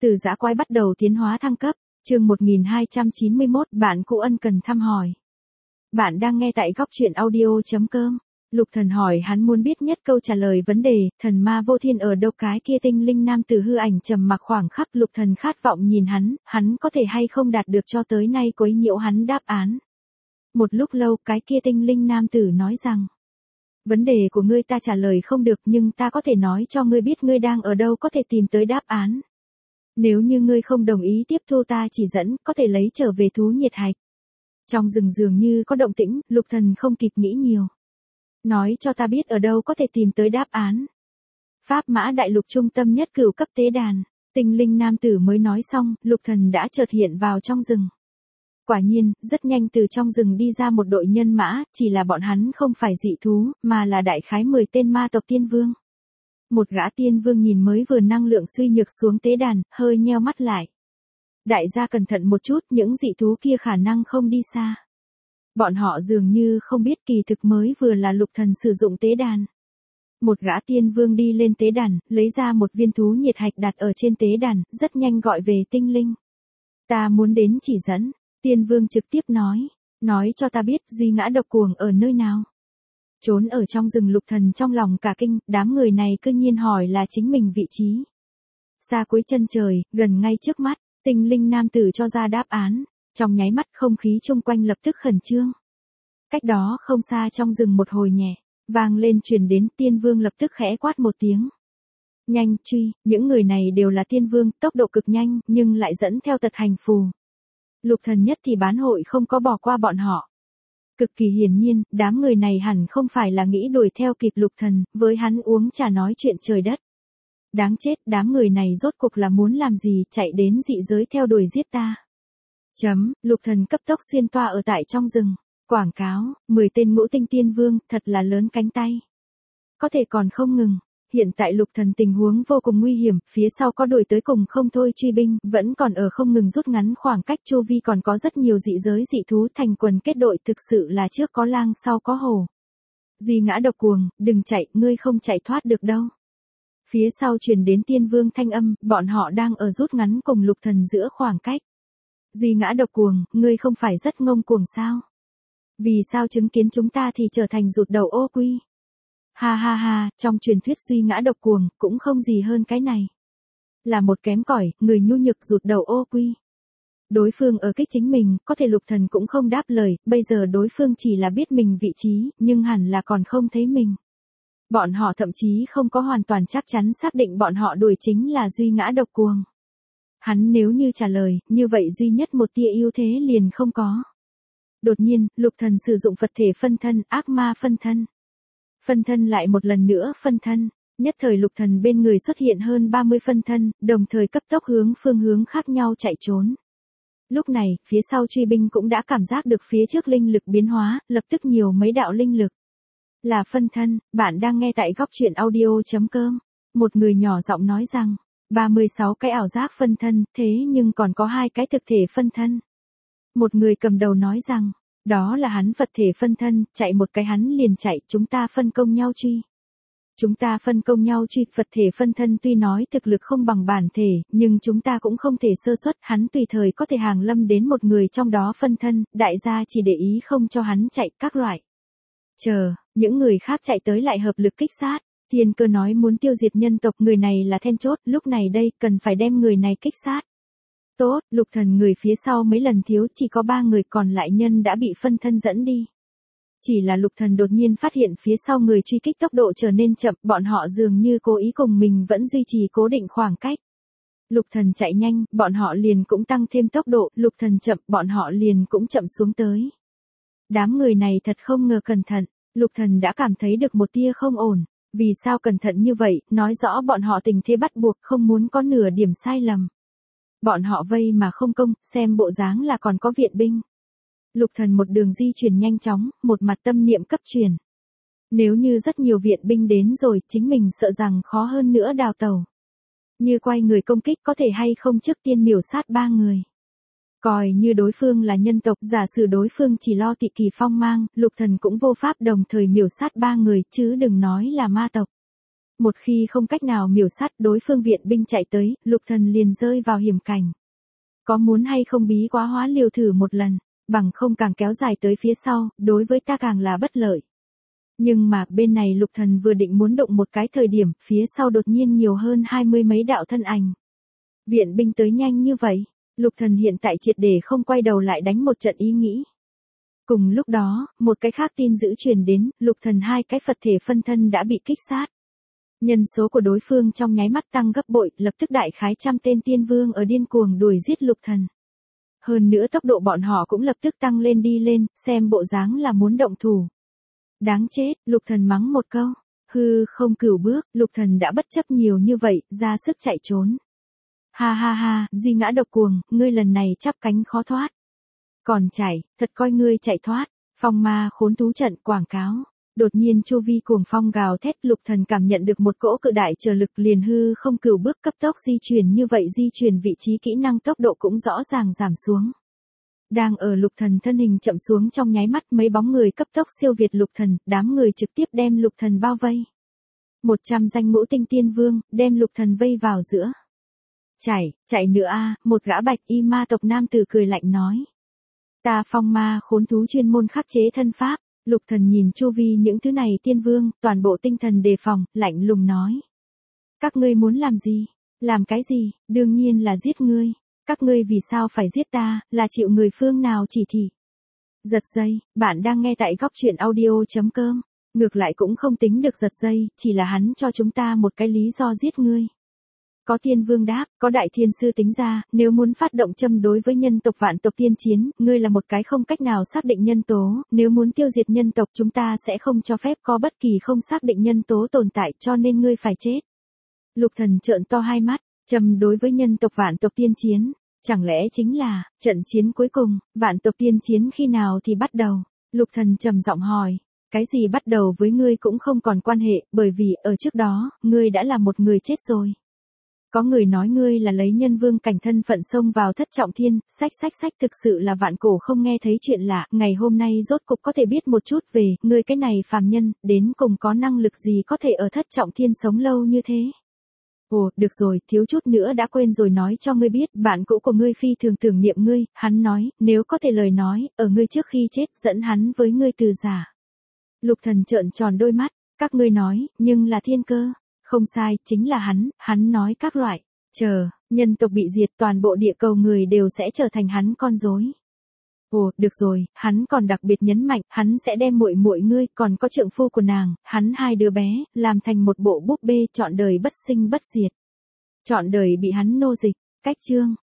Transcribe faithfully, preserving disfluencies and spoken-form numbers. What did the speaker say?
Từ dã quái bắt đầu tiến hóa thăng cấp, chương một nghìn hai trăm chín mươi mốt, bạn cũ ân cần thăm hỏi. Bạn đang nghe tại góc truyện audio chấm com. Lục Thần hỏi hắn muốn biết nhất câu trả lời vấn đề, thần ma vô thiên ở đâu, cái kia tinh linh nam tử hư ảnh trầm mặc khoảng khắc. Lục Thần khát vọng nhìn hắn, hắn có thể hay không đạt được cho tới nay quấy nhiễu hắn đáp án. Một lúc lâu, cái kia tinh linh nam tử nói rằng, vấn đề của ngươi ta trả lời không được, nhưng ta có thể nói cho ngươi biết ngươi đang ở đâu, có thể tìm tới đáp án. Nếu như ngươi không đồng ý tiếp thu ta chỉ dẫn, có thể lấy trở về thú nhiệt hạch. Trong rừng dường như có động tĩnh, Lục Thần không kịp nghĩ nhiều. Nói cho ta biết ở đâu có thể tìm tới đáp án. Pháp Mã Đại Lục trung tâm nhất cửu cấp tế đàn. Tinh linh nam tử mới nói xong, Lục Thần đã chợt hiện vào trong rừng. Quả nhiên, rất nhanh từ trong rừng đi ra một đội nhân mã, chỉ là bọn hắn không phải dị thú, mà là đại khái mười tên ma tộc tiên vương. Một gã tiên vương nhìn mới vừa năng lượng suy nhược xuống tế đàn, hơi nheo mắt lại. Đại gia cẩn thận một chút, những dị thú kia khả năng không đi xa. Bọn họ dường như không biết kỳ thực mới vừa là Lục Thần sử dụng tế đàn. Một gã tiên vương đi lên tế đàn, lấy ra một viên thú nhiệt hạch đặt ở trên tế đàn, rất nhanh gọi về tinh linh. Ta muốn đến chỉ dẫn, tiên vương trực tiếp nói, nói cho ta biết duy ngã độc cuồng ở nơi nào. Trốn ở trong rừng. Lục Thần trong lòng cả kinh, đám người này cứ nhiên hỏi là chính mình vị trí. Xa cuối chân trời, gần ngay trước mắt, tinh linh nam tử cho ra đáp án, trong nháy mắt không khí chung quanh lập tức khẩn trương. Cách đó không xa trong rừng một hồi nhẹ, vang lên truyền đến, tiên vương lập tức khẽ quát một tiếng. Nhanh, truy, những người này đều là tiên vương, tốc độ cực nhanh, nhưng lại dẫn theo tật hành phù. Lục Thần nhất thì bán hội không có bỏ qua bọn họ. Cực kỳ hiển nhiên, đám người này hẳn không phải là nghĩ đuổi theo kịp Lục Thần, với hắn uống trà nói chuyện trời đất. Đáng chết, đám người này rốt cuộc là muốn làm gì, chạy đến dị giới theo đuổi giết ta. Chấm, Lục Thần cấp tốc xuyên toa ở tại trong rừng. Quảng cáo, mười tên ngũ tinh tiên vương, thật là lớn cánh tay. Có thể còn không ngừng. Hiện tại Lục Thần tình huống vô cùng nguy hiểm, phía sau có đuổi tới cùng không thôi truy binh, vẫn còn ở không ngừng rút ngắn khoảng cách, chu vi còn có rất nhiều dị giới dị thú thành quần kết đội, thực sự là trước có lang sau có hổ. Duy ngã độc cuồng, đừng chạy, ngươi không chạy thoát được đâu. Phía sau truyền đến tiên vương thanh âm, bọn họ đang ở rút ngắn cùng Lục Thần giữa khoảng cách. Duy ngã độc cuồng, ngươi không phải rất ngông cuồng sao? Vì sao chứng kiến chúng ta thì trở thành rụt đầu ô quy? Ha ha ha, trong truyền thuyết duy ngã độc cuồng, cũng không gì hơn cái này. Là một kém cỏi, người nhu nhược rụt đầu ô quy. Đối phương ở kích chính mình, có thể Lục Thần cũng không đáp lời, bây giờ đối phương chỉ là biết mình vị trí, nhưng hẳn là còn không thấy mình. Bọn họ thậm chí không có hoàn toàn chắc chắn xác định bọn họ đuổi chính là duy ngã độc cuồng. Hắn nếu như trả lời, như vậy duy nhất một tia ưu thế liền không có. Đột nhiên, Lục Thần sử dụng Phật thể phân thân, ác ma phân thân. Phân thân lại một lần nữa phân thân, nhất thời Lục Thần bên người xuất hiện hơn ba mươi phân thân, đồng thời cấp tốc hướng phương hướng khác nhau chạy trốn. Lúc này, phía sau truy binh cũng đã cảm giác được phía trước linh lực biến hóa, lập tức nhiều mấy đạo linh lực. Là phân thân, bạn đang nghe tại góc truyện audio chấm com. Một người nhỏ giọng nói rằng, ba mươi sáu cái ảo giác phân thân, thế nhưng còn có hai cái thực thể phân thân. Một người cầm đầu nói rằng, đó là hắn Phật thể phân thân, chạy một cái hắn liền chạy, chúng ta phân công nhau truy. Chúng ta phân công nhau truy, Phật thể phân thân tuy nói thực lực không bằng bản thể, nhưng chúng ta cũng không thể sơ suất, hắn tùy thời có thể hàng lâm đến một người trong đó phân thân, đại gia chỉ để ý không cho hắn chạy, các loại. Chờ, những người khác chạy tới lại hợp lực kích sát, Thiên Cơ nói muốn tiêu diệt nhân tộc, người này là then chốt, lúc này đây, cần phải đem người này kích sát. Tốt, Lục Thần người phía sau mấy lần thiếu, chỉ có ba người, còn lại nhân đã bị phân thân dẫn đi. Chỉ là Lục Thần đột nhiên phát hiện phía sau người truy kích tốc độ trở nên chậm, bọn họ dường như cố ý cùng mình vẫn duy trì cố định khoảng cách. Lục Thần chạy nhanh, bọn họ liền cũng tăng thêm tốc độ, Lục Thần chậm, bọn họ liền cũng chậm xuống tới. Đám người này thật không ngờ cẩn thận, Lục Thần đã cảm thấy được một tia không ổn. Vì sao cẩn thận như vậy, nói rõ bọn họ tình thế bắt buộc, không muốn có nửa điểm sai lầm. Bọn họ vây mà không công, xem bộ dáng là còn có viện binh. Lục Thần một đường di chuyển nhanh chóng, một mặt tâm niệm cấp truyền. Nếu như rất nhiều viện binh đến rồi, chính mình sợ rằng khó hơn nữa đào tẩu. Như quay người công kích có thể hay không trước tiên miểu sát ba người. Coi như đối phương là nhân tộc, giả sử đối phương chỉ lo tị kỳ phong mang, Lục Thần cũng vô pháp đồng thời miểu sát ba người, chứ đừng nói là ma tộc. Một khi không cách nào miểu sát đối phương viện binh chạy tới, Lục Thần liền rơi vào hiểm cảnh. Có muốn hay không bí quá hóa liều thử một lần, bằng không càng kéo dài tới phía sau, đối với ta càng là bất lợi. Nhưng mà bên này Lục Thần vừa định muốn động một cái thời điểm, phía sau đột nhiên nhiều hơn hai mươi mấy đạo thân ảnh. Viện binh tới nhanh như vậy, Lục Thần hiện tại triệt để không quay đầu lại đánh một trận ý nghĩ. Cùng lúc đó, một cái khác tin dữ truyền đến, Lục Thần hai cái Phật thể phân thân đã bị kích sát. Nhân số của đối phương trong nháy mắt tăng gấp bội, lập tức đại khái trăm tên tiên vương ở điên cuồng đuổi giết Lục Thần. Hơn nữa tốc độ bọn họ cũng lập tức tăng lên đi lên, xem bộ dáng là muốn động thủ. Đáng chết, Lục Thần mắng một câu. Hư không cửu bước, Lục Thần đã bất chấp nhiều như vậy, ra sức chạy trốn. Ha ha ha, duy ngã độc cuồng, ngươi lần này chắp cánh khó thoát. Còn chạy, thật coi ngươi chạy thoát. Phong ma khốn thú trận quảng cáo. Đột nhiên chu vi cuồng phong gào thét, Lục Thần cảm nhận được một cỗ cự đại trở lực liền hư không cửu bước cấp tốc di chuyển, như vậy di chuyển vị trí kỹ năng tốc độ cũng rõ ràng giảm xuống. Đang ở Lục Thần thân hình chậm xuống trong nháy mắt, mấy bóng người cấp tốc siêu việt Lục Thần, đám người trực tiếp đem Lục Thần bao vây. Một trăm danh ngũ tinh tiên vương, đem Lục Thần vây vào giữa. Chạy, chạy nữa a, một gã bạch y ma tộc nam tử cười lạnh nói. Ta phong ma khốn thú chuyên môn khắc chế thân pháp. Lục Thần nhìn chu vi những thứ này tiên vương, toàn bộ tinh thần đề phòng, lạnh lùng nói. Các ngươi muốn làm gì? Làm cái gì? Đương nhiên là giết ngươi. Các ngươi vì sao phải giết ta, là chịu người phương nào chỉ thị? Giật dây, bạn đang nghe tại góc truyện audio chấm com. Ngược lại cũng không tính được giật dây, chỉ là hắn cho chúng ta một cái lý do giết ngươi. Có tiên vương đáp, có đại thiên sư tính ra, nếu muốn phát động châm đối với nhân tộc vạn tộc tiên chiến, ngươi là một cái không cách nào xác định nhân tố, nếu muốn tiêu diệt nhân tộc chúng ta sẽ không cho phép có bất kỳ không xác định nhân tố tồn tại, cho nên ngươi phải chết. Lục Thần trợn to hai mắt, châm đối với nhân tộc vạn tộc tiên chiến, chẳng lẽ chính là, trận chiến cuối cùng, vạn tộc tiên chiến khi nào thì bắt đầu? Lục Thần trầm giọng hỏi, cái gì bắt đầu với ngươi cũng không còn quan hệ, bởi vì ở trước đó, ngươi đã là một người chết rồi. Có người nói ngươi là lấy nhân vương cảnh thân phận xông vào thất trọng thiên, sách sách sách thực sự là vạn cổ không nghe thấy chuyện lạ, ngày hôm nay rốt cục có thể biết một chút về, ngươi cái này phàm nhân, đến cùng có năng lực gì có thể ở thất trọng thiên sống lâu như thế. Ồ, được rồi, thiếu chút nữa đã quên rồi nói cho ngươi biết, bạn cũ của ngươi phi thường tưởng niệm ngươi, hắn nói, nếu có thể lời nói, ở ngươi trước khi chết, dẫn hắn với ngươi từ giả. Lục Thần trợn tròn đôi mắt, các ngươi nói, nhưng là thiên cơ. Không sai, chính là hắn, hắn nói các loại, chờ, nhân tộc bị diệt toàn bộ địa cầu người đều sẽ trở thành hắn con rối. Ồ, được rồi, hắn còn đặc biệt nhấn mạnh, hắn sẽ đem muội muội ngươi, còn có trượng phu của nàng, hắn hai đứa bé, làm thành một bộ búp bê trọn đời bất sinh bất diệt. Trọn đời bị hắn nô dịch, cách chương.